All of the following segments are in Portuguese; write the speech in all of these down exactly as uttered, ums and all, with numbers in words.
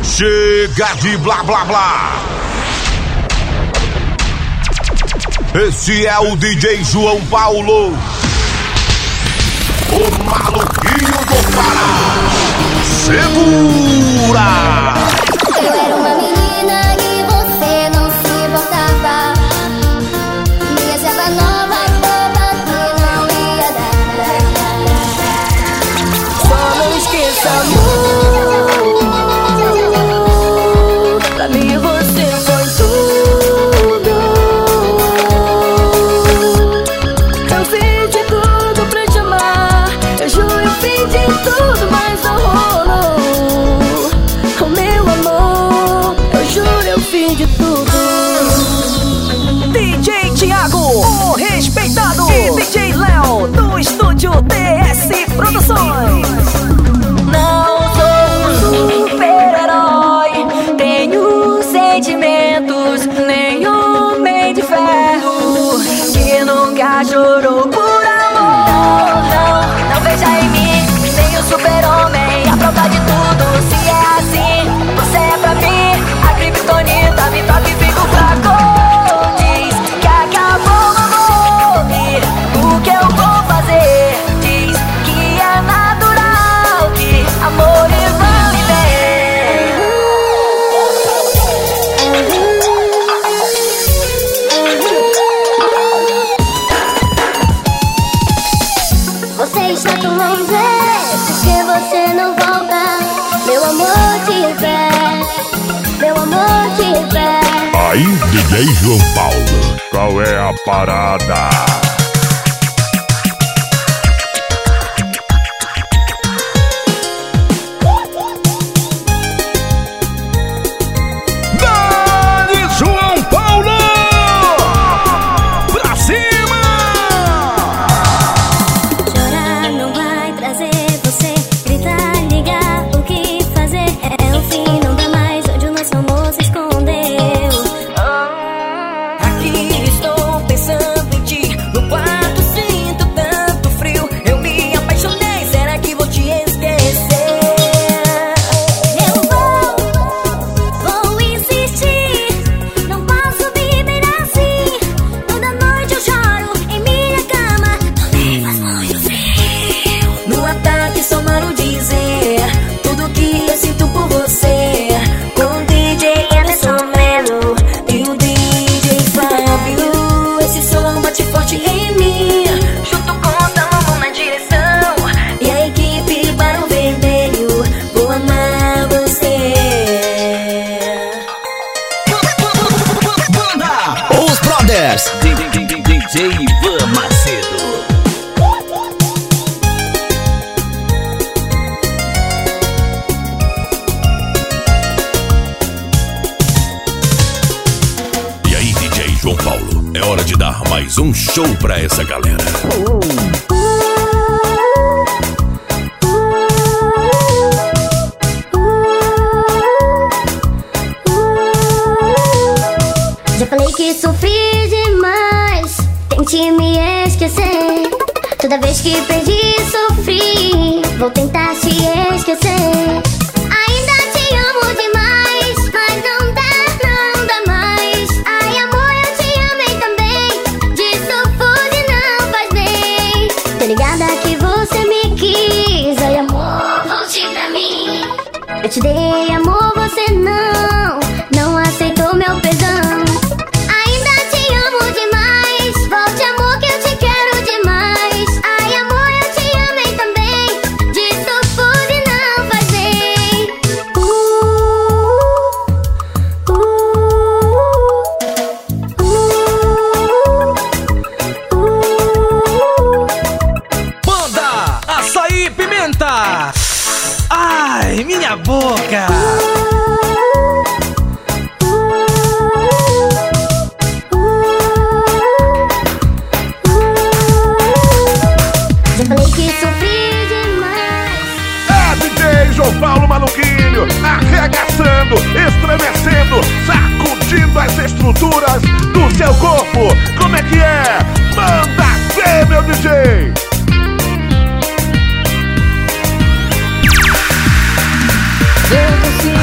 Chega de blá blá blá. Esse é o D J João Paulo, o maluquinho do Pará. Segura! Eu era uma menina e você não se importava. Me achava nova, boba, que não ia dar. Só não esqueça, amor, pra mim você foi tudo. Eu fiz de tudo pra te amar. Eu juro, eu fiz de tudo, mas não rolou. Oh, meu amor, eu juro, eu fiz de tudo. D J Thiago, o respeitado, e D J Léo, do estúdio T S Produções. Não sou um super-herói, tenho sentimentos, nem homem de ferro que nunca chorou por amor. Não, não veja em mim nem o super-homem, a prova de tudo. Se é assim, você é pra mim a criptonita, me toca e fico fraco. Diz que acabou, não morre, o que eu vou fazer? Diz que é natural, que amores vão e vêm. Você está tão longe, porque você não volta. Meu amor te pede, meu amor te pede. Aí, D J João Paulo, qual é a parada? Dani João Paulo! Pra cima! Chorar não vai trazer você, gritar, ligar, o que fazer? É o fim, não dá mais onde o nosso amor se escondeu. Aqui estou pensando em ti, no quarto sinto tanto frio. Eu me apaixonei, será que vou te esquecer? Eu vou, vou insistir, não posso viver assim. Toda noite eu choro em minha cama, não levas muito frio. No ataque só mando dizer tudo que eu sinto por você. Com o D J Emerson Melo e o D J Fábio, esse som bate forte em mim. Junto com Salomão na direção e a equipe Barão Vermelho, vou amar você. Os Brothers, D J Ivan Macedo. E aí, D J João Paulo, é hora de dar mais um show pra essa galera. Já falei que sofri demais, tente me esquecer. Toda vez que perdi, sofri, vou tentar te esquecer. Ainda te amo demais, mas não dá, não dá mais. Ai amor, eu te amei também, disso fude não faz bem. Tô ligada que você me quis, ai amor, volte pra mim. Eu te dei amor, você não, não aceitou meu perdão. Ainda te amo demais, volte amor que eu te quero demais. Ai amor, eu te amei também, disso fude não faz bem. Uh, uh, uh, uh. Banda Açaí Pimenta. Ai, minha boca. Já falei que sofri demais. É D J João Paulo Maluquinho, arregaçando, estremecendo, sacudindo as estruturas do seu corpo. Como é que é? Manda ver, meu D J! Eu consigo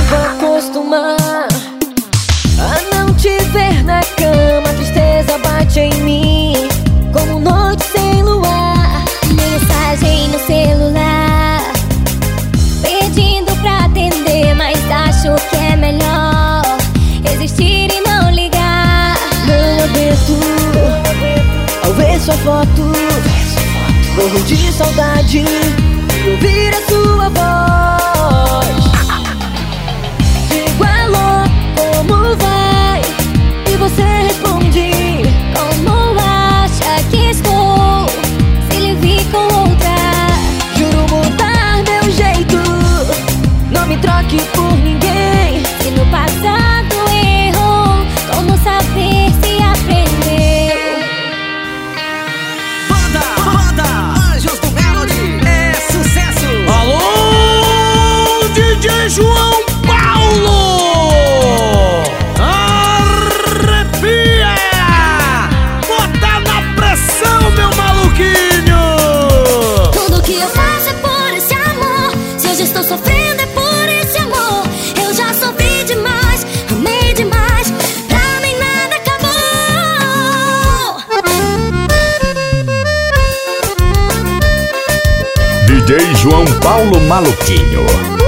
morro de saudade de ouvir a sua voz. Digo alô, como vai? E você responde: como acha que estou? Se lhe vi com outra, juro mudar meu jeito. Não me troque por ninguém. Se no passado errou, como saber se aprendeu? Banda, banda, Anjos do Melody, é sucesso. Alô, D J João Paulo! Arrepia! Bota na pressão, meu maluquinho! Tudo que eu faço é por esse amor. Se hoje estou sofrendo é por esse amor. Eu já sofri demais, amei demais, pra mim nada acabou. D J João Paulo Maluquinho.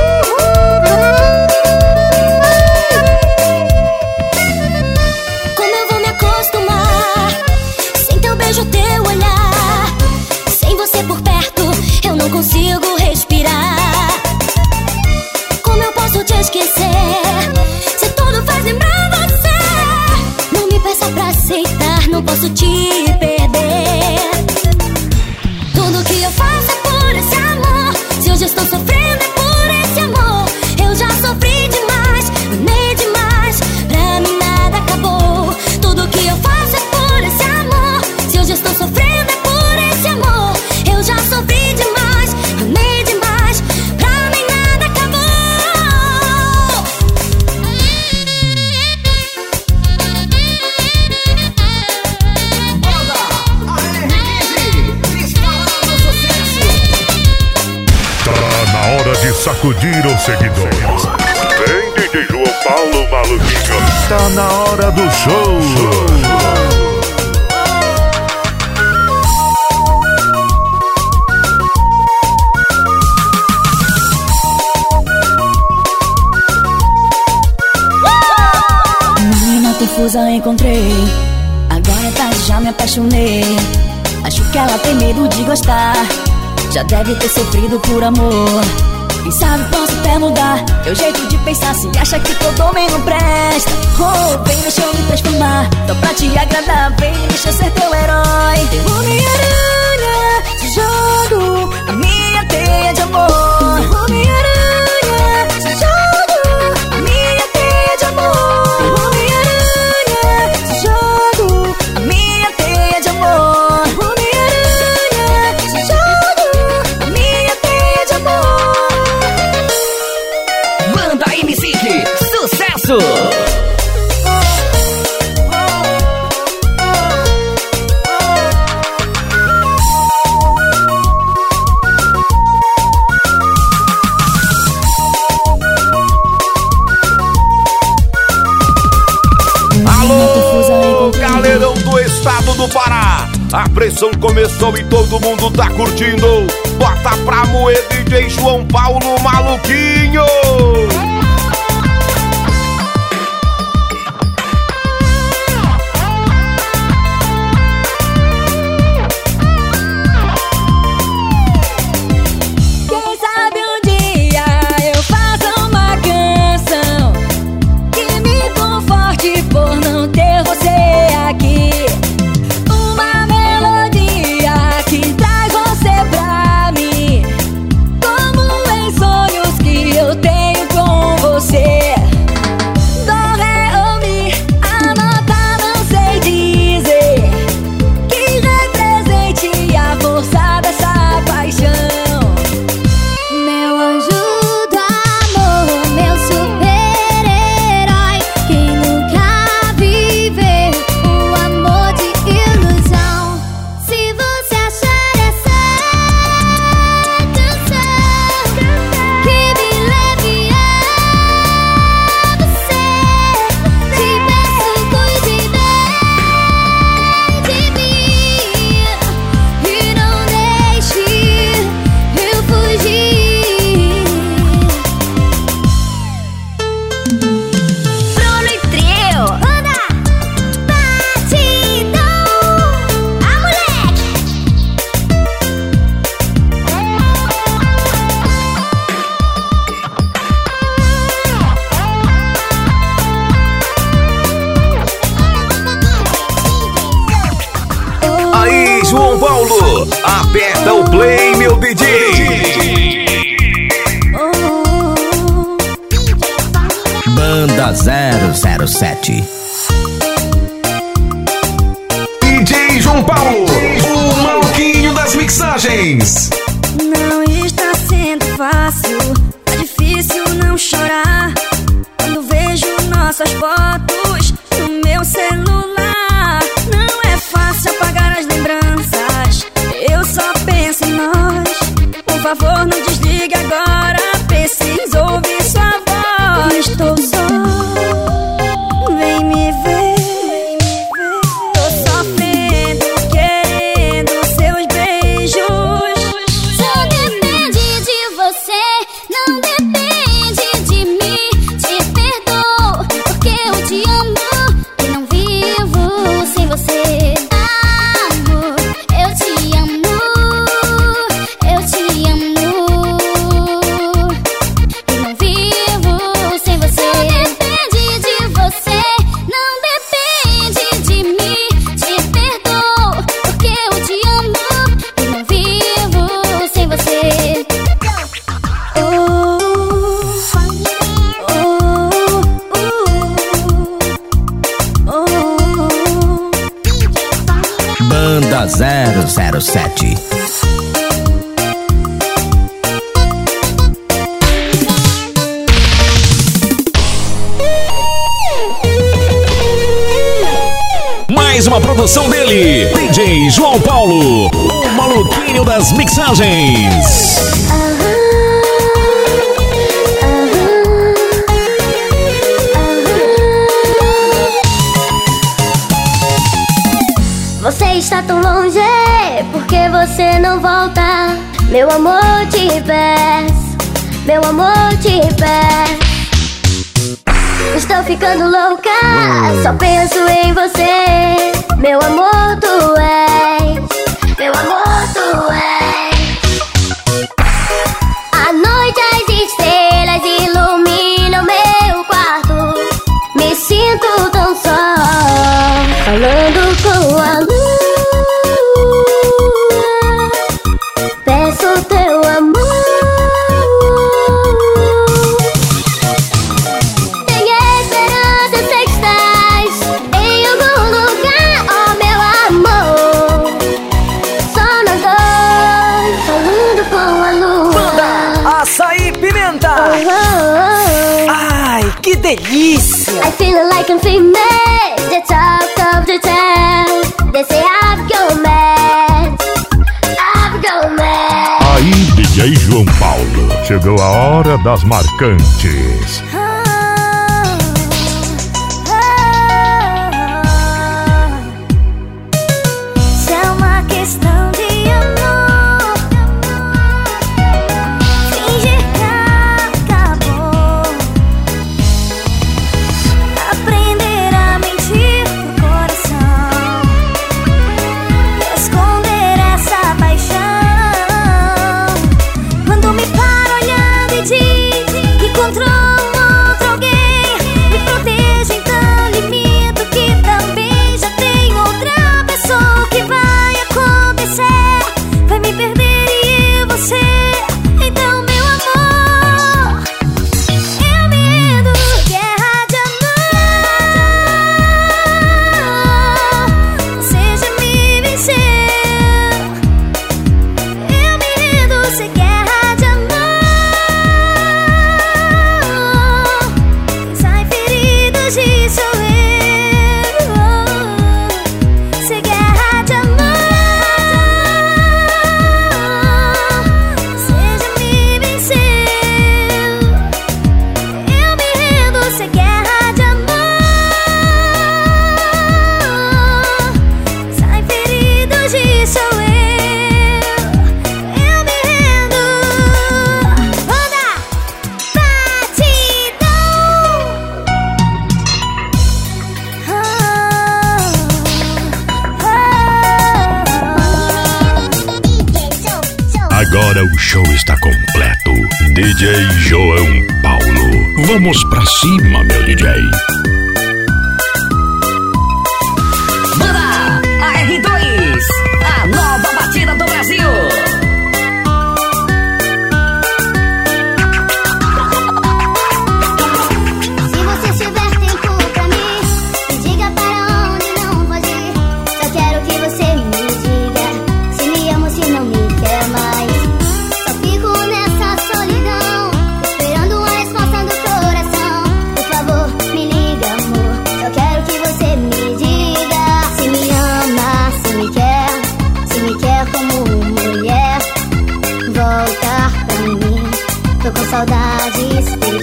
Como eu vou me acostumar sem teu beijo, teu olhar? Sem você por perto eu não consigo respirar. Como eu posso te esquecer se tudo faz lembrar você? Não me peça pra aceitar, não posso te perder. Tudo que eu faço é por esse amor. Se hoje estou sofrendo é por esse amor. Eu já sofri demais, amei demais, pra mim nada acabou. Tudo que eu faço é por esse amor. Se hoje estou sofrendo é por esse amor. Eu já sofri demais, amei demais, pra mim nada acabou. Tá na hora de sacudir os seguidores. Vem, D J João Paulo Maluquinho. Tá na hora do show. Menina confusa encontrei, agora é tarde, já me apaixonei. Acho que ela tem medo de gostar, já deve ter sofrido por amor. Quem sabe posso até mudar meu jeito de pensar. Se acha que todo homem não presta, oh, vem deixa eu me transformar, só pra te agradar. Vem deixa eu ser teu herói. Eu Homem-Aranha, te jogo a minha teia de amor. Homem-Aranha, te jogo a minha teia de amor. Homem-Aranha, te jogo a minha teia de amor. Homem-Aranha, te jogo a minha teia de amor. Banda M C, sucesso. Alô, galerão do estado do Pará. A pressão começou e todo mundo tá curtindo. Bota pra moer, D J João Paulo Maluquinho. Quem sabe um dia eu faço uma canção que me conforte por não ter você aqui. Uma melodia que traz você pra mim, como em sonhos que eu tenho com João Paulo. Aperta o play, meu D J. Banda zero zero sete. D J João Paulo, o maluquinho das mixagens. Não está sendo fácil, é difícil não chorar quando vejo nossas fotos no meu celular. Não é fácil apagar as lembranças, eu só penso em nós. Por favor, não desligue agora, preciso ouvir sua voz. Estou só, vem me ver. Tô sofrendo, querendo seus beijos. Só depende de você, não depende de mim. Te perdoo, porque eu te amo e não vivo sem você. Amor, eu te amo, eu te amo e não vivo sem você. Não depende de você, não depende de mim. Te perdoo, porque eu te amo e não vivo sem você. Banda zero zero sete. Mais uma produção dele, D J João Paulo, o maluquinho das mixagens. Você está tão longe, porque você não volta? Meu amor, te peço, meu amor, te peço. Estou ficando louca, só penso em você. Meu amor, tu és, meu amor, tu és. À noite as estrelas iluminam meu quarto. Me sinto tão só, falando com a lua. Peço teu amor. Tenho esperança, sei que estás em algum lugar, oh meu amor. Só nós dois, falando com a lua. Banda Açaí Pimenta. Oh, oh, oh. Ai, que delícia! I feel like I'm famous, the talk of the town. They say I've gone mad, I've gone mad. Aí, D J João Paulo, chegou a hora das marcantes. Se é uma questão de amor, fingir que acabou, aprender a mentir pro coração, esconder essa paixão. Quando me para olhando e diz que encontrou outro alguém, me proteja, então limito que também já tem outra pessoa. O que vai acontecer? Vai me perder e eu você. Então, meu amor, eu me rendo. Guerra de amor, você já me venceu. Eu me rendo, sem guerra de amor. Quem sai ferido disso sou eu. Sem guerra de amor, você já me venceu. Eu me rendo, sem guerra de amor. Quem sai ferido disso sou eu. Eu me rendo. Banda Batidão. Agora o show está completo. D J João Paulo. Vamos pra cima, meu D J. Banda A R dois, a nova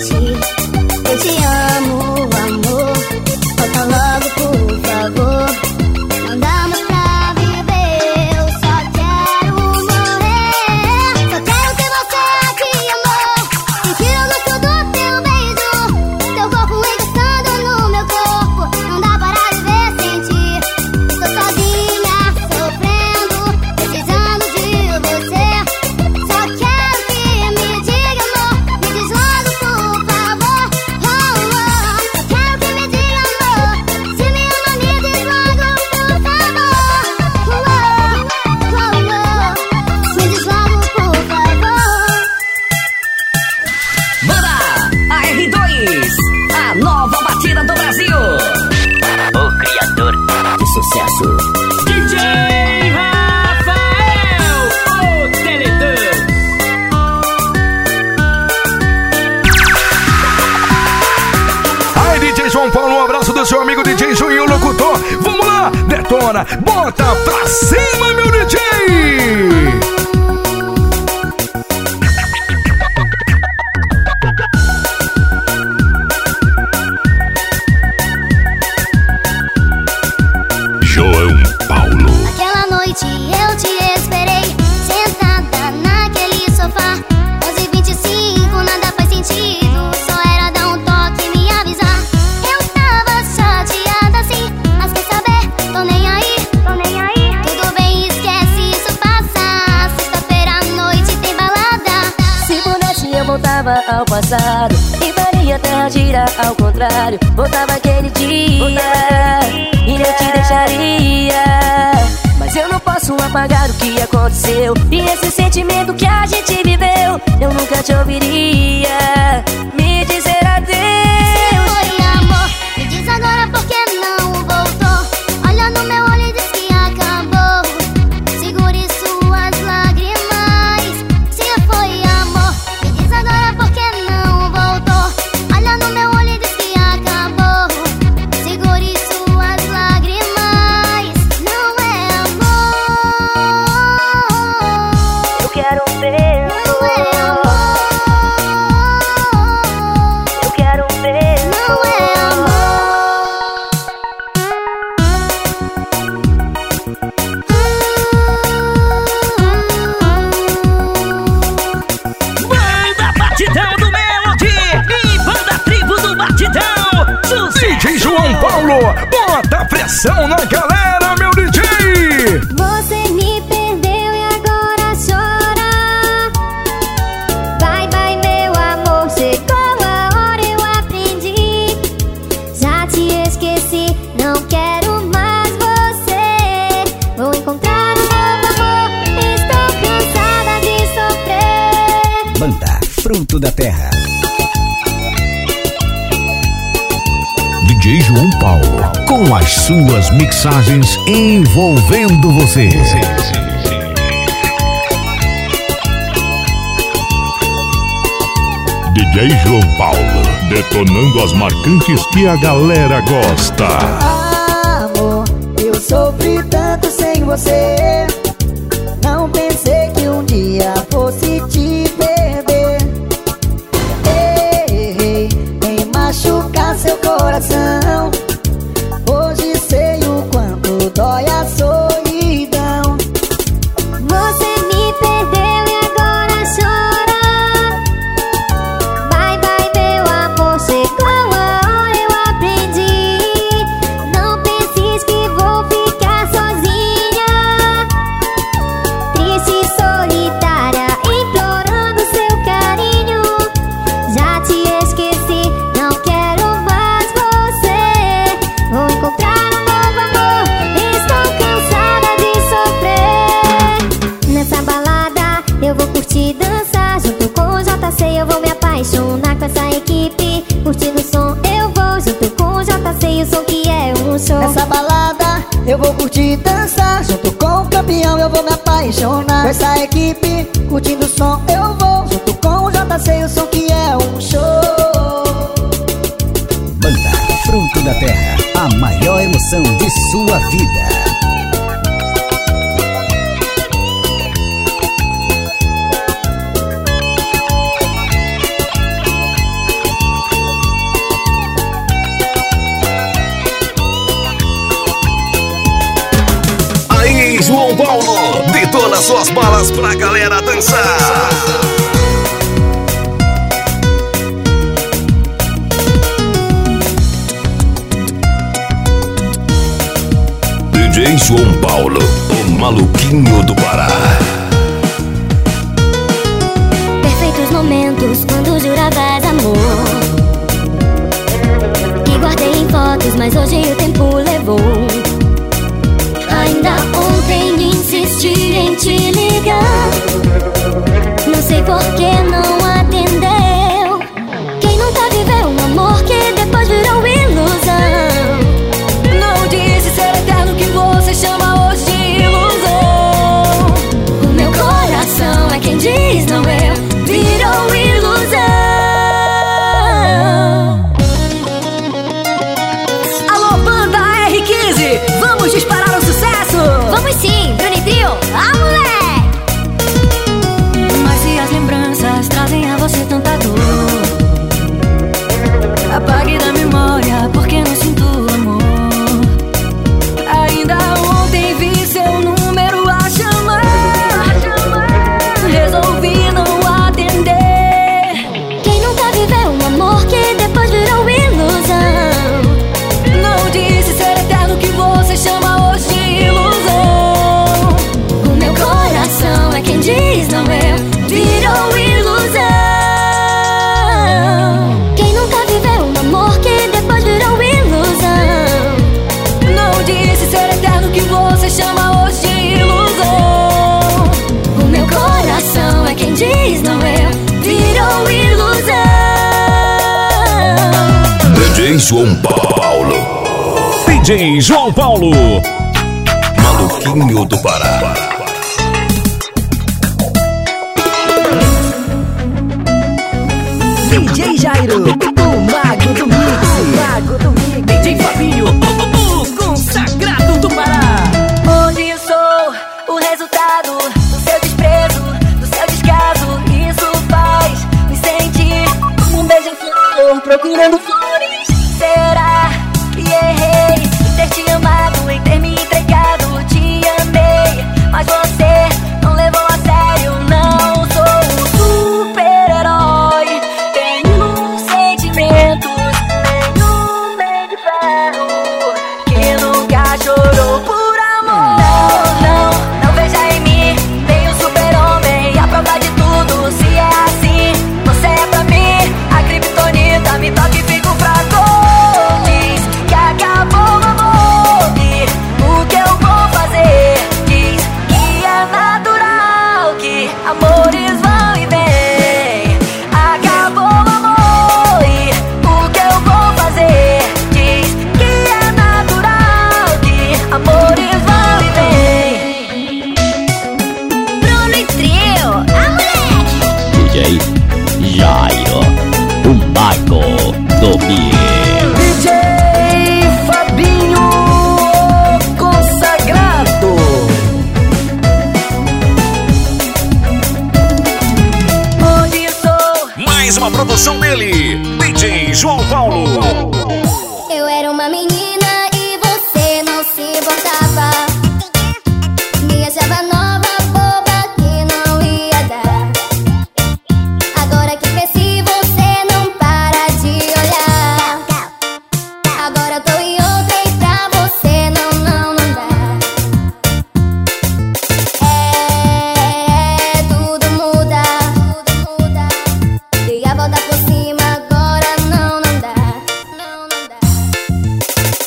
noite. Eu te amo, amor. Volta logo, por favor. Não dá mais pra viver. Eu só quero morrer. Só quero ter você aqui, amor. Sentir o gosto do teu beijo. Teu corpo encostando no meu corpo. Não dá para viver sem ti. Tô sozinha, sofrendo, precisando de você. Só quero que me diga, amor. Me diz logo, por favor. Oh, oh. Só quero que me diga, amor. Se me ama, me diz logo, por favor. Oh, oh, oh. Me diz logo, por favor. Banda A R dois, a nova batida do Brasil. O criador de sucesso. D J Rafael, o Teletão. Aí, D J João Paulo, um abraço do seu amigo D J Juninho Locutor. Vamos lá, detona, bota pra cima, meu D J. João Paulo. Aquela noite eu te esperei, sentada naquele sofá. onze e vinte e cinco, nada faz sentido. Só era dar um toque e me avisar. Eu tava chateada sim, mas quer saber? Tô nem aí, tô nem aí. Tudo bem, esquece, isso passa. Sexta-feira à noite tem balada. Se pudesse eu voltava ao passado e faria a terra girar ao contrário. Voltava aquele dia e eu te deixaria. Mas eu não posso apagar o que aconteceu e esse sentimento que a gente viveu. Eu nunca te ouviria me dizer adeus. Foi amor, me diz agora por que não voltou. Olha no meu olho e diz que acabou. Segure suas lágrimas. Se foi amor, me diz agora por que não voltou. Olha no meu olho e diz que acabou. Segure suas lágrimas. Não é amor. Eu quero um beijo. Não é amor. Eu quero um beijo. Não é amor. Banda Batidão do Melody e Banda Tribo do Batidão. D J João Paulo, bota pressão na galera, meu D J. Você me perdeu e agora chora. Vai, vai, meu amor, chegou a hora, eu aprendi. Já te esqueci, não quero mais você. Vou encontrar um novo amor, estou cansada de sofrer. Banda Fruto da Terra. D J João Paulo, com as suas mixagens envolvendo você. D J João Paulo, detonando as marcantes que a galera gosta. Amor, eu sofri tanto sem você. Não pensei que um dia fosse te perder. Errei em machucar seu coração. Hoje sei o quanto dói a solidão. Você me perdeu e agora chora. Vai, vai, meu amor, chegou a hora, eu aprendi. Não penses que vou ficar sozinha, triste e solitária, implorando seu carinho. Já te esqueci, não quero mais você. Vou encontrar um novo amor, estou cansada de sofrer. Nessa balada eu vou curtir, dançar junto com o J C. Eu vou me apaixonar com essa equipe. Curtindo o som eu vou junto com o J C e o som que é um show. Nessa balada eu vou curtir, dançar junto com o campeão. Eu vou me apaixonar com essa equipe. Curtindo o som eu vou junto com o J C e o som que é um show. Banda Fruto da Terra, a maior emoção de sua vida. Solta suas balas pra galera dançar. D J João Paulo, o maluquinho do Pará. Perfeitos momentos quando juravas amor, que guardei em fotos, mas hoje o tempo levou. Ainda ontem insisti em te ligar, não sei por que não atendeu. Quem nunca viveu um amor que depois virou ilusão? Não disse ser eterno que você chama hoje de ilusão. O meu coração é quem diz não eu, virou ilusão. Alô, banda R quinze, vamos disparar o sucesso? Vamos sim, Bruni Trio, ah moleque! Mas se as lembranças trazem a você tanta dor, apague da memória porque não sinto amor. Ainda ontem vi seu número a chamar, resolvi não atender. Quem nunca viveu um amor que depois virou ilusão? Não disse ser eterno que você chama hoje de ilusão. O meu coração é quem diz não eu, virou ilusão. Quem nunca viveu um amor que depois virou ilusão? Não disse ser eterno que você chama hoje de ilusão. O meu coração é quem diz não eu, virou ilusão. D J João Paulo, D J João Paulo, maluquinho do Pará. D J Jairo, o mago do mix, o mago do mix. D J Fabinho, o, o consagrado do Pará. Hoje sou o resultado do seu desprezo, do seu descaso. Isso faz me sentir um beija-flor procurando flores. Será que errei em ter te amado, em ter me entregado? Te amei, mas você não levou a sério. Não sou um super-herói, tenho sentimentos, nenhum meio de ferro que nunca chorou por amor. Não, não, não veja em mim nem o super-homem, a prova de tudo. Se é assim, você é pra mim a criptonita. Me toca e fico fraco. Diz que acabou o amor, e o que eu vou fazer? Diz que é natural, que amores vão e vêm. Acabou o amor, e o que eu vou fazer? Diz que é natural, que amores vão e vêm. Bruno e Trio, ah moleque! D J Jairo, o mago do mix. D J Fabinho, consagrado. Onde sou? Mais uma produção dele, D J João Paulo. Eu era uma menina e você não se importava. Me achava nova, boba, que não ia dar. Agora que cresci, você não para de olhar. Agora eu tô em outra e pra você não, não, não dá. É, tudo muda, tudo muda. Dei a volta por cima, agora não, não dá. Não, não dá.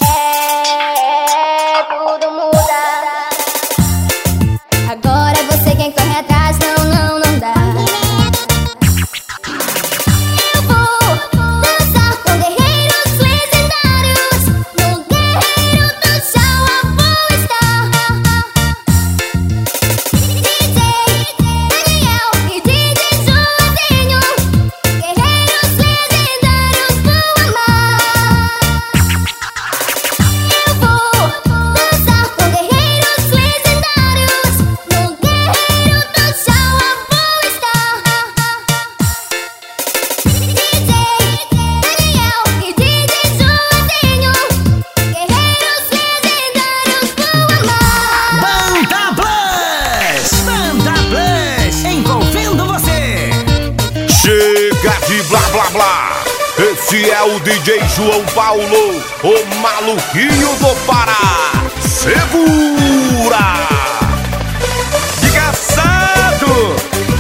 é o D J João Paulo, o maluquinho do Pará. Segura! Desgraçado!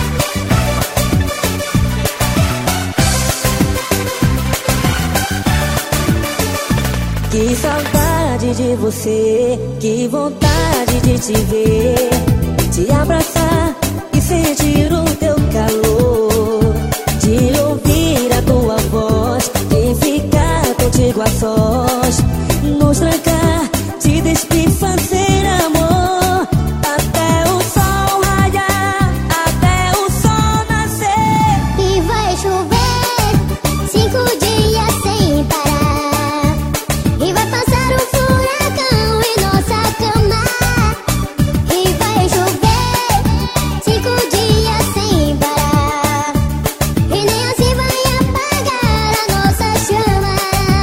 Que saudade de você, que vontade de te ver, te abraçar e sentir o teu calor, de ouvir a tua voz, de ficar contigo a sós, nos trancar, te despir, fazer amor, até o sol raiar, até o sol nascer. E vai chover cinco dias sem parar, e vai passar um furacão em nossa cama. E vai chover cinco dias sem parar, e nem assim vai apagar a nossa chama.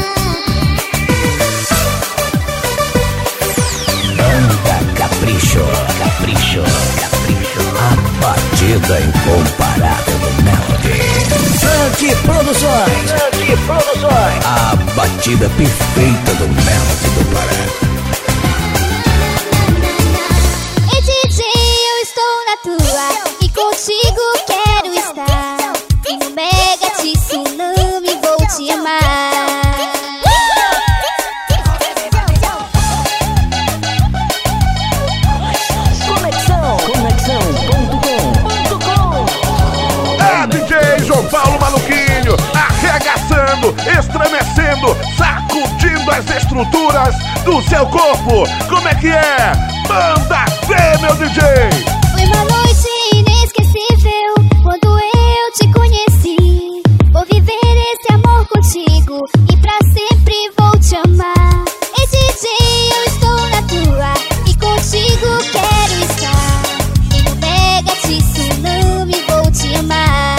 Banda Capricho, Capricho, Capricho. A batida incomparável do Melody. Funk Produções, Funk Produções. A batida perfeita do Melody do Pará. E D J, eu estou na tua, e contigo quero estar, e no Mega Tsunami vou te amar. Conexão, conexão ponto com. É D J João Paulo Maluquinho, arregaçando, estremecendo, sacudindo as estruturas do seu corpo. Como é que é? Manda ver, meu D J! Foi uma noite inesquecível quando eu te conheci. Vou viver esse amor contigo e pra sempre vou te amar. E D J, eu estou na tua, e contigo quero estar, e no Mega Tsunami vou te amar.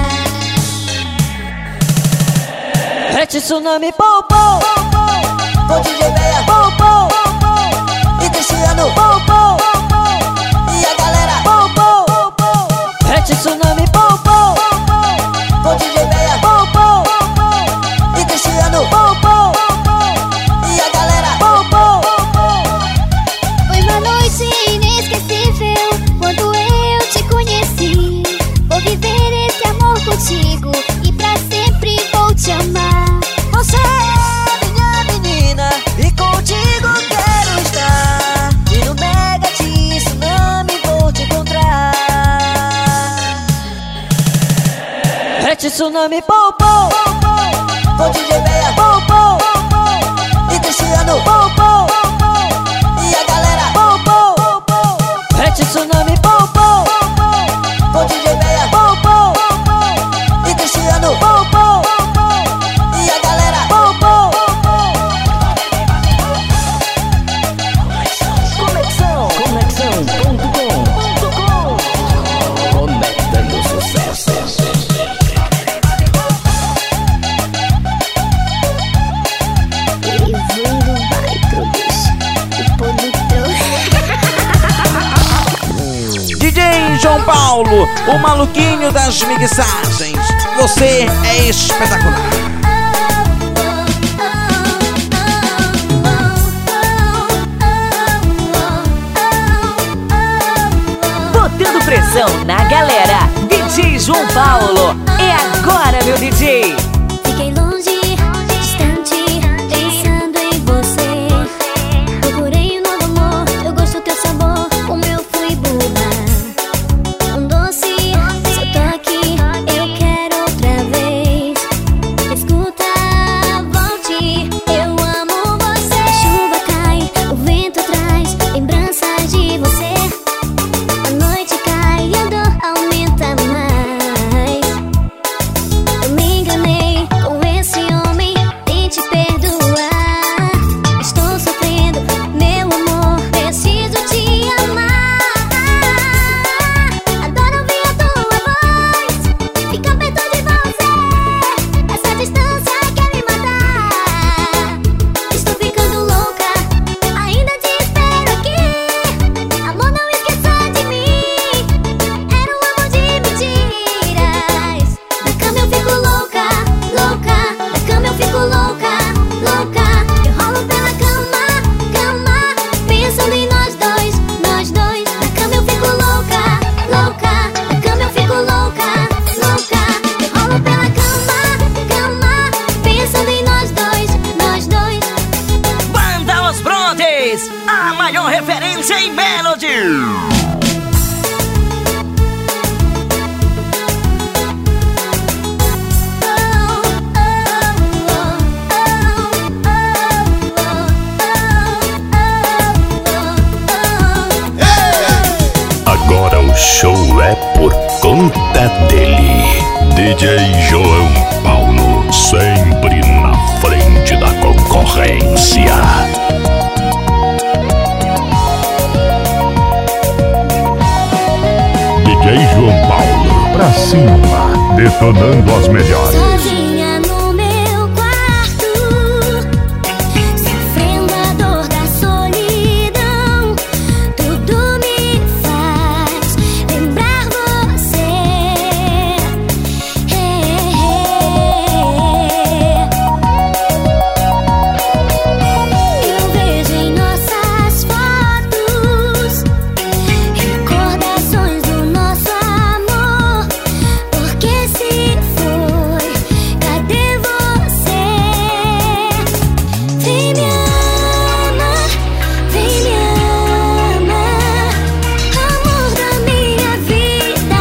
É Tsunami, pô, pô, Com D J Meia, pô, pô, e Cristiano, pô, pô, e a galera, pô, pô, é Tsunami, pô, pô, com D J Meia, pô, pô, e Cristiano, pô, pô, e a galera, pô, pô. Foi uma noite inesquecível quando eu te conheci. Vou viver esse amor contigo e pra sempre vou te amar. Você é minha menina e contigo quero estar, e no Mega Tsunami vou te encontrar. é Tsunami, pô, pô, Com D J Meia, pô, pô, e Cristiano, pô, pô, e a galera, pô, pô, é Tsunami, pô, pô, com D J Meia, pô, pô, e Cristiano, pô, pô, e a galera, pô, pô. Conexão, conexão ponto com. Conectando sucessos. Levando vai pro bicho, o produtor. D J João Paulo, o maluquinho das mixagens. Você é espetacular. Botando pressão na galera, D J João Paulo. É agora, meu D J. Fiquei longe, distante, pensando em você. Procurei um novo amor, eu gosto do teu sabor, como eu fui burra. Um doce, seu toque, eu quero outra vez. Escuta, volte, eu amo você. A chuva cai, o vento traz lembranças de você. A noite cai e a dor aumenta mais. Eu me enganei. J João Paulo, sempre na frente da concorrência. D J João Paulo, pra cima, detonando as melhores. Sozinha no meu quarto, sofrendo a dor da solidão, tudo me faz lembrar você. Eu vejo em nossas fotos recordações do nosso amor. Porque se foi, cadê você? Vem me ama, vem me ama, amor da minha vida.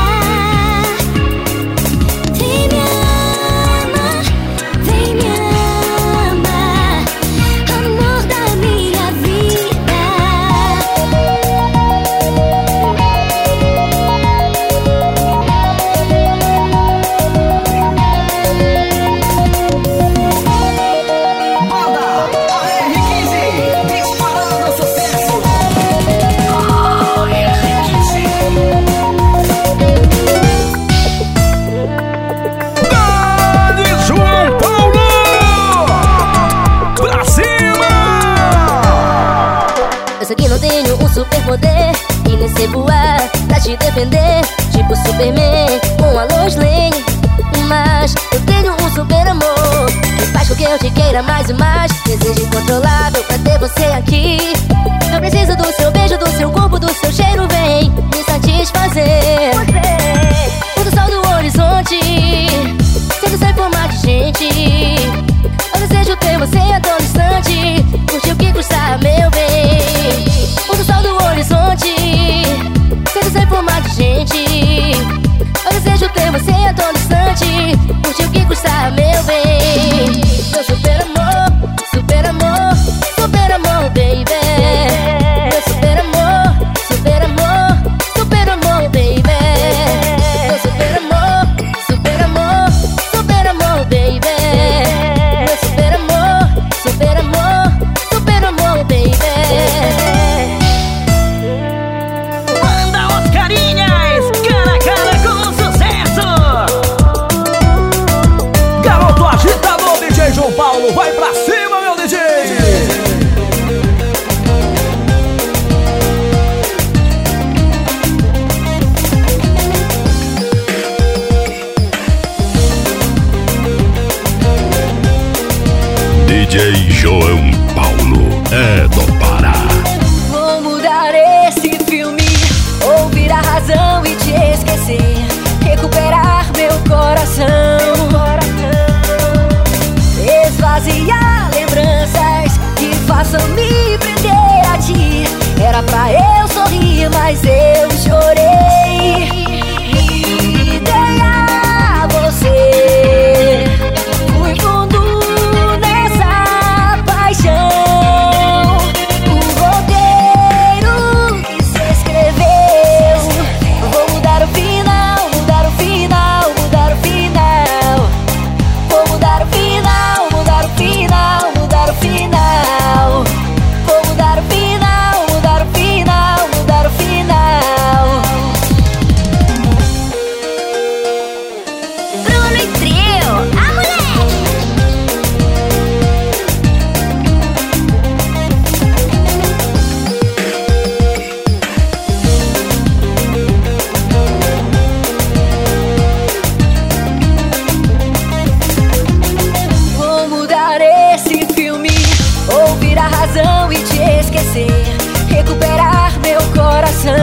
Vem me ama, vem me ama, amor da minha vida. Banda O R quinze, disparando sucesso. O R quinze. Dani João Paulo, pra cima! Eu sei que não tenho um superpoder e nem sei voar pra te defender, tipo Superman com a Lois Lane. Mas eu tenho um super amor que faz com que eu te queira mais e mais. Desejo incontrolável pra ter você aqui. Eu preciso do seu beijo, do seu corpo, do seu cheiro. Vem me satisfazer. O do sol do horizonte, sendo sem forma de gente. Eu desejo ter você a todo instante. Curte o que custa, meu bem. O do sol do horizonte, sendo sem forma de gente. Eu desejo ter você a todo instante. Curte o que custa, meu bem. Meu super amor, super amor, super amor, baby. Meu super amor, super amor, super amor, baby. Meu super amor, super amor, super amor, baby. Meu super amor, super amor, super amor, baby. Manda os carinhas, cara a cara com sucesso. Garoto agitador D J João Paulo, vai pra cima, meu D J. D J João Paulo é do Pará. Vou mudar esse filme, ouvir a razão e te esquecer, recuperar meu coração, esvaziar lembranças que façam me prender a ti. Era pra eu sorrir, mas eu chorei. Me dei a você, fui fundo nessa paixão. O roteiro que se escreveu, vou mudar o final, mudar o final, mudar o final. Vou mudar o final, mudar o final, mudar o final. Vou mudar o final, mudar o final, mudar o final. Bruno e Trio, a moleque. Vou mudar esse filme, ouvir a razão e te esquecer, recuperar meu coração,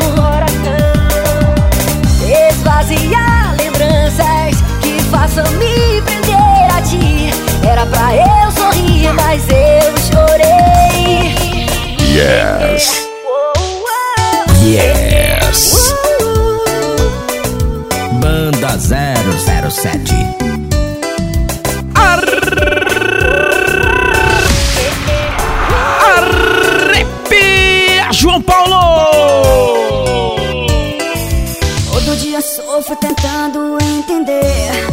esvaziar lembranças que façam me prender a ti. Era pra eu sorrir, mas eu chorei. Yes. Yes. Banda zero zero sete. Arrepia, João Paulo! Todo dia sofro tentando entender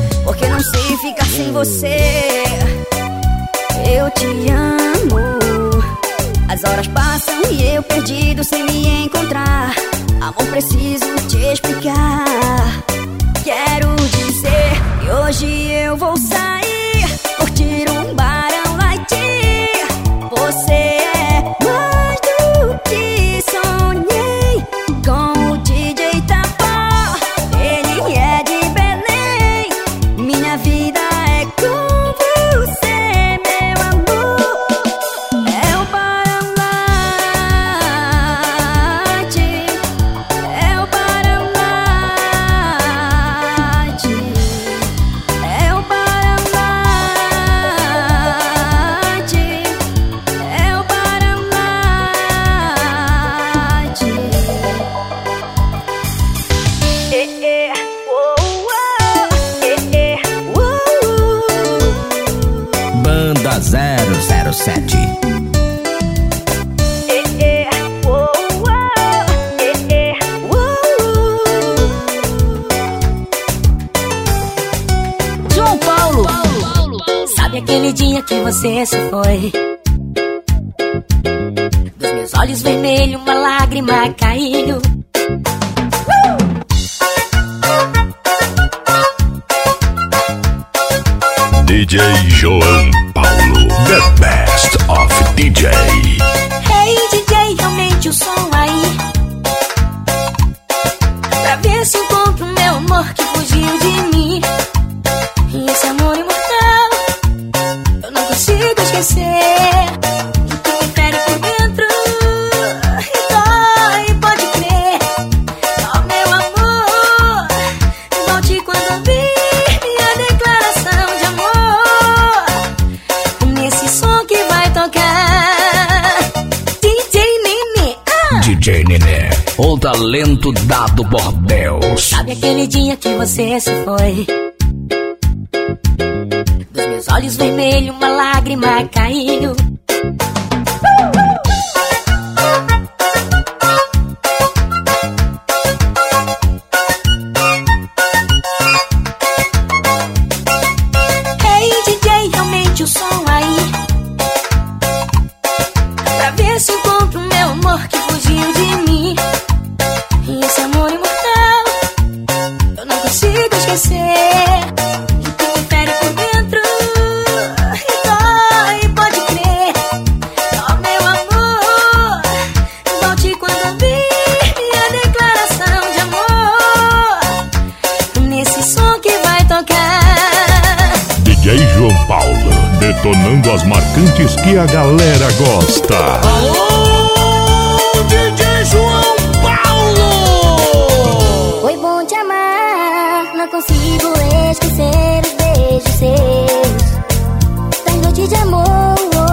eu perdido sem me encontrar. Amor, preciso te explicar. Quero dizer que hoje eu vou sair, curtir um barão light. Você é mais do que sonhei. Com o D J Tapó, ele é de Belém. Minha vida é com você, meu amor. É o barão light, é o barão light, é o barão light, é o barão light. Eh, eh, oh, oh, eh, eh, oh, Banda zero zero sete. eh, eh, oh, oh, eh, eh, oh. João Paulo, sabe aquele dia que você se foi? Dos meus olhos vermelhos uma lágrima caiu. D J João Paulo, the best of D J. Hey D J, realmente o som aí, pra ver se encontro meu amor que fugiu de mim. E esse amor imortal eu não consigo esquecer. Que me fere por dentro e dói, pode crer. Oh meu amor, volte quando ouvir minha declaração de amor. Nesse som que vai tocar D J Nenê. Ah! D J Nenê, o talento dado por Deus. Sabe aquele dia que você se foi? Dos meus olhos vermelhos uma lágrima caiu. Hey D J, realmente o som aí, pra ver se encontro meu amor que fugiu de mim. E esse amor imortal eu não consigo esquecer. Que me fere por dentro e dói, pode crer. Oh meu amor, volte quando ouvir minha declaração de amor. Nesse som que vai tocar D J João Paulo, detonando as marcantes que a galera gosta. Alô, D J João Paulo! Foi bom te amar, não consigo esquecer os beijos seus das noites de amor.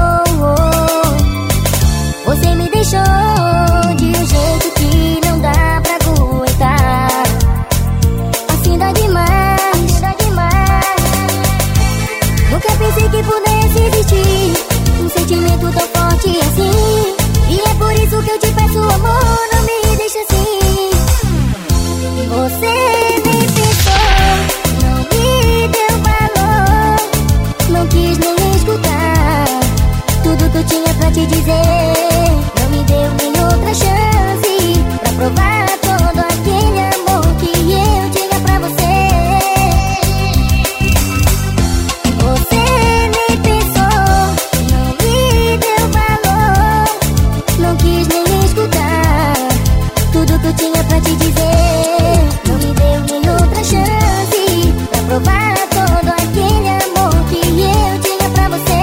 Você me deixou de um jeito que não dá pra aguentar. Assim dá demais, dá demais. Nunca pensei que pudesse existir um sentimento tão forte assim. E é por isso que eu te peço, amor, não me deixa assim. Você nem pensou, não me deu valor, não quis nem escutar tudo que eu tinha pra te dizer. Não me deu nem outra chance pra provar todo aquele amor que eu tinha pra você. Você nem pensou, não me deu valor, não quis nem escutar tudo que eu tinha pra te dizer. Não me deu nem outra chance pra provar todo aquele amor que eu tinha pra você.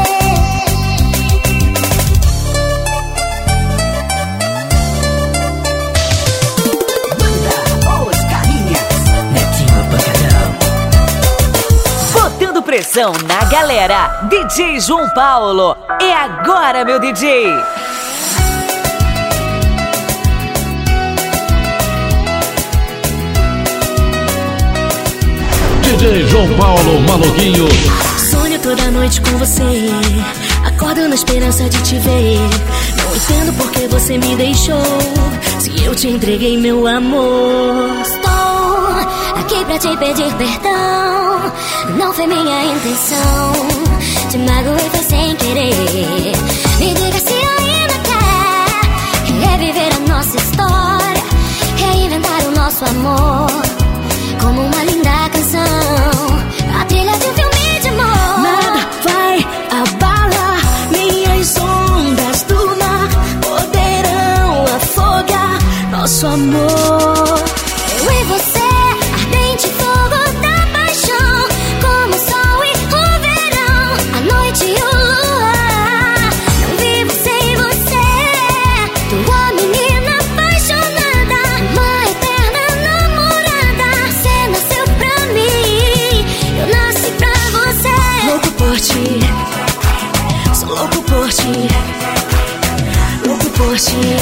Botando pressão na galera, D J João Paulo. É agora, meu D J. D J João Paulo, maluquinho. Sonho toda noite com você, acordo na esperança de te ver. Não entendo por que você me deixou, se eu te entreguei meu amor. Estou aqui pra te pedir perdão, não foi minha intenção. Te magoei, foi sem querer. Me diga se ainda quer ti, louco por ti.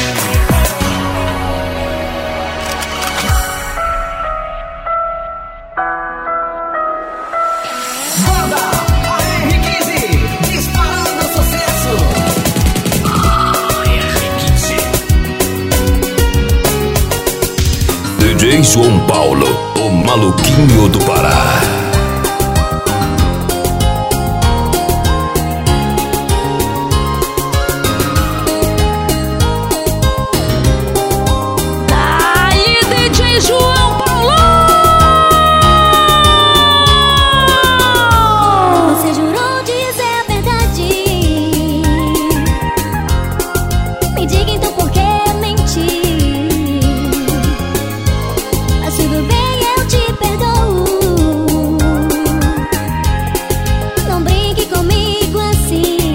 D J João Paulo, o maluquinho do Pará. Aí, D J João Paulo! Você jurou dizer a verdade. Me diga então por que mentir. Tudo bem, eu te perdoo. Não brinque comigo assim.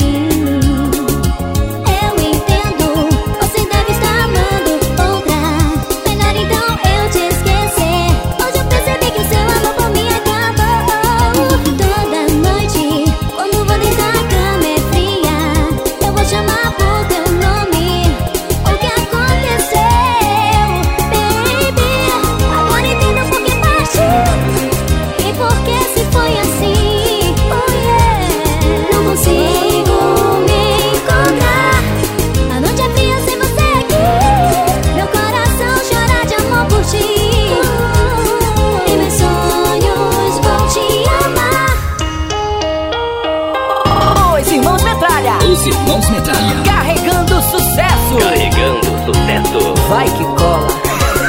Eu entendo, você deve estar amando outra. Melhor então eu te esquecer. Hoje eu percebi que o seu amor por mim acabou. Toda noite, quando vou deitar a cama é fria, eu vou chamar por teu nome. O que aconteceu? E por que se foi assim? Oh yeah. Não consigo me encontrar. A noite é fria sem você aqui. Meu coração chora de amor por ti. Em meus sonhos vou te amar. Os irmãos Metralha. Os irmãos Metralha. Carregando sucesso. Carregando sucesso. Vai que cola.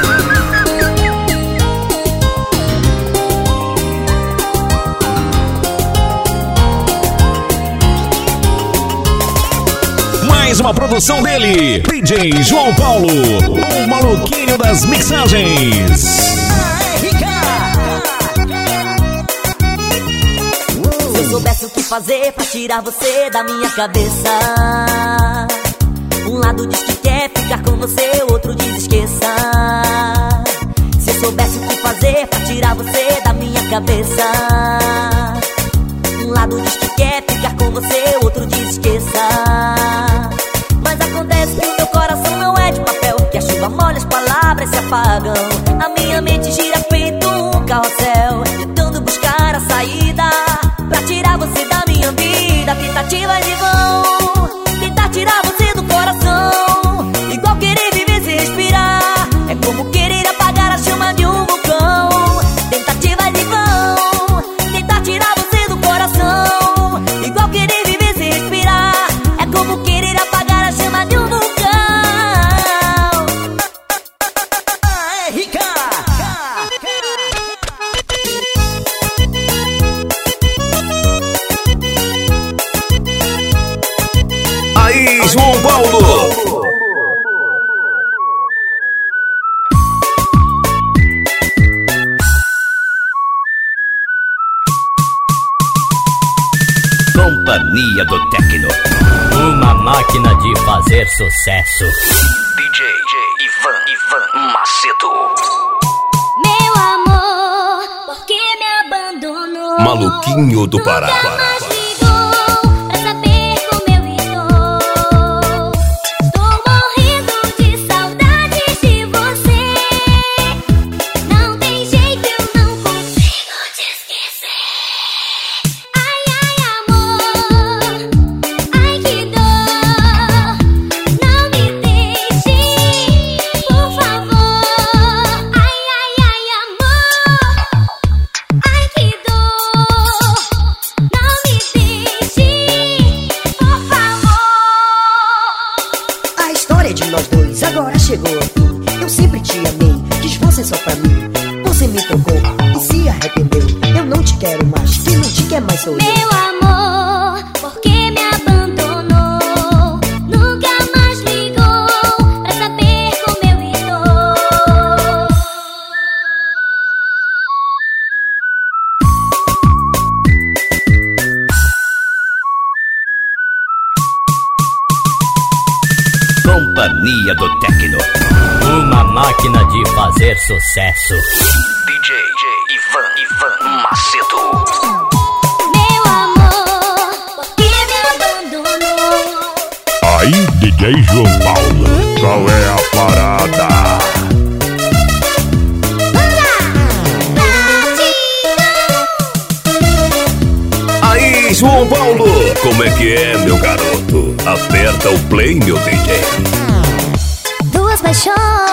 Mais uma produção dele, D J João Paulo, o maluquinho das mixagens. Se eu soubesse o que fazer pra tirar você da minha cabeça, um lado diz que quer ficar com você, outro diz esqueça. Se eu soubesse o que fazer pra tirar você da minha cabeça, um lado diz que quer ficar com você, outro diz esqueça. Mas acontece que o teu coração não é de papel, que a chuva molha, as palavras se apagam. A minha mente gira feito um carrossel, tentando buscar a saída pra tirar você da minha vida. Tentativas de vão, tentar tirar você do coração, igual querer viver sem respirar. É como querer apagar a chama de um vulcão. Tentativas de vão, tentar tirar você do coração, igual querer viver sem respirar. É como querer apagar a chama de um vulcão. É rica. Aí, João Paulo. Companhia do Tecno. Uma máquina de fazer sucesso. D J Ivan, Ivan Macedo. Meu amor, por que me abandonou? Maluquinho do Pará. Nunca mais ligou pra saber como eu estou. Estou morrendo de saudades de você. Não tem jeito, eu não consigo te esquecer. Ai, ai, amor, ai que dor. Não me deixe, por favor. Ai, ai, ai, amor, ai que dor. Não me deixe, por favor. A história de nós dois agora chegou ao fim. Eu sempre te amei, quis você só pra mim. Você me trocou e se arrependeu. Eu não te quero mais, quem não te quer mais sou eu. Meu amor, por que me abandonou? Nunca mais ligou pra saber como eu estou. Companhia do Tecno. Uma máquina de fazer sucesso. D J Ivan, Ivan Macedo. Meu amor, por que me abandonou? aí, D J João Paulo. Qual é a parada? Aí, João Paulo, como é que é, meu garoto? Aperta o play, meu D J. Duas paixões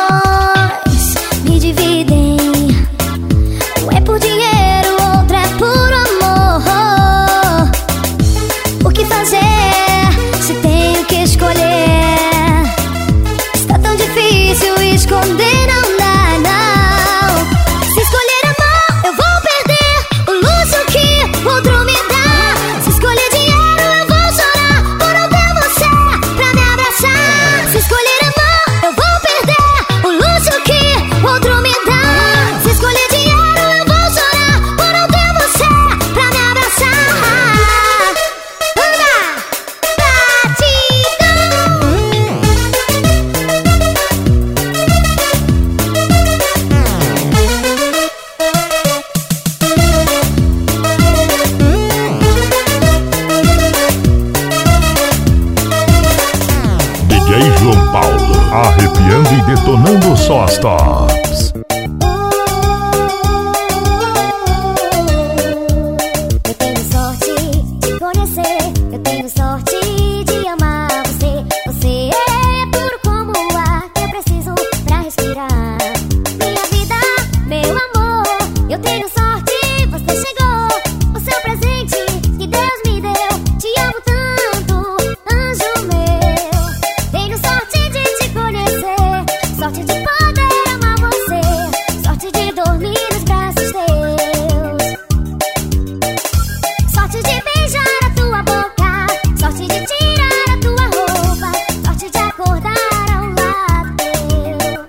me dividem. Um é por dinheiro, outro é por amor. O que fazer se tenho que escolher? Está tão difícil esconder, não dá, não. Se escolher amor, eu vou perder o luxo que o outro me dá. Se escolher dinheiro, eu vou chorar por não ter você pra me abraçar. Se escolher amor, eu vou perder o luxo que o outro me dá. Se escolher dinheiro, eu vou chorar por não ter você pra me abraçar. Anda, D J João Paulo, arrepiando e detonando só as tops. Eu tenho sorte de conhecer, eu tenho sorte de amar você. Você é puro como o ar que eu preciso pra respirar. Minha vida, meu amor, eu tenho sorte, você chegou. O seu presente que Deus me deu, te amo tanto, anjo meu. Tenho sorte de te conhecer, sorte de poder amar você, sorte de dormir nos braços teus. Sorte de beijar a tua boca, sorte de tirar a tua roupa, sorte de acordar ao lado teu.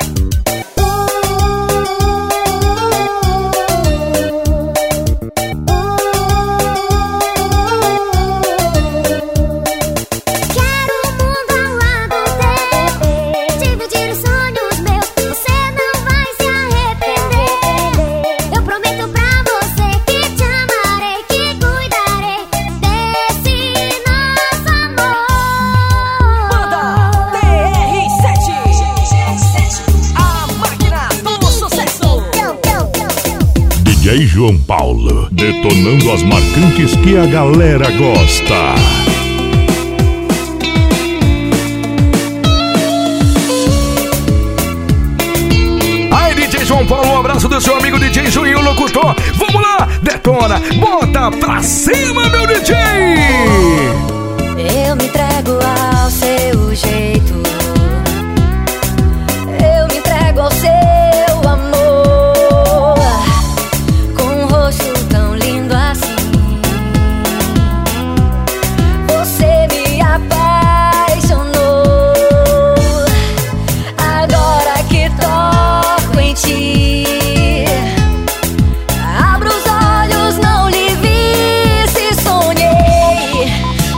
Quero o mundo ao lado teu, dividir os sonhos meus, você não vai se arrepender. Eu prometo pra você que te amarei, que cuidarei desse nosso amor. Banda T R sete, a máquina do sucesso. D J João Paulo, detonando as marcantes que a galera gosta. Aí, D J João Paulo, um abraço do seu amigo D J Juninho Locutor. Vamos lá, detona, bota pra cima, meu D J! Eu me entrego ao seu jeito, eu me entrego ao seu amor, com um rosto tão lindo assim. Você me apaixonou, agora que toco em ti, abro os olhos, não lhe vi, se sonhei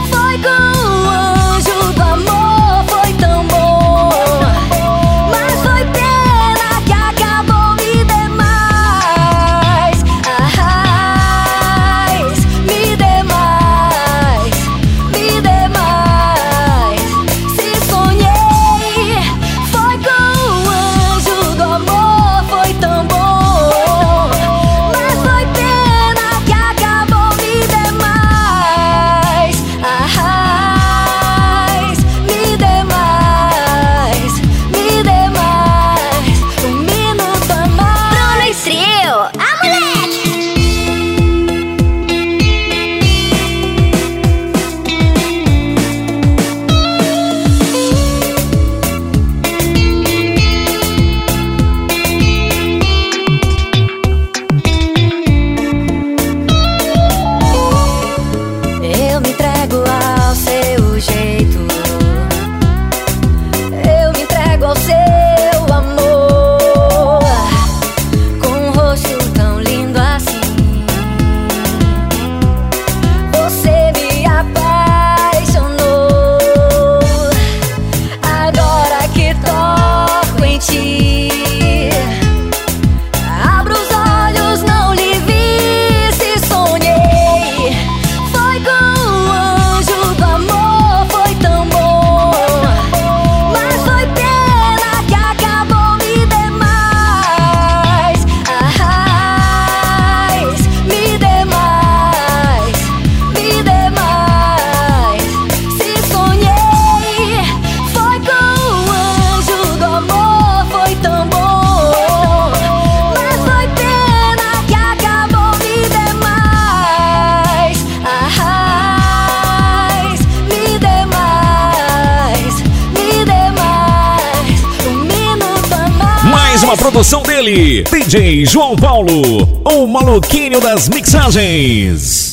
uma produção dele, D J João Paulo, o maluquinho das mixagens.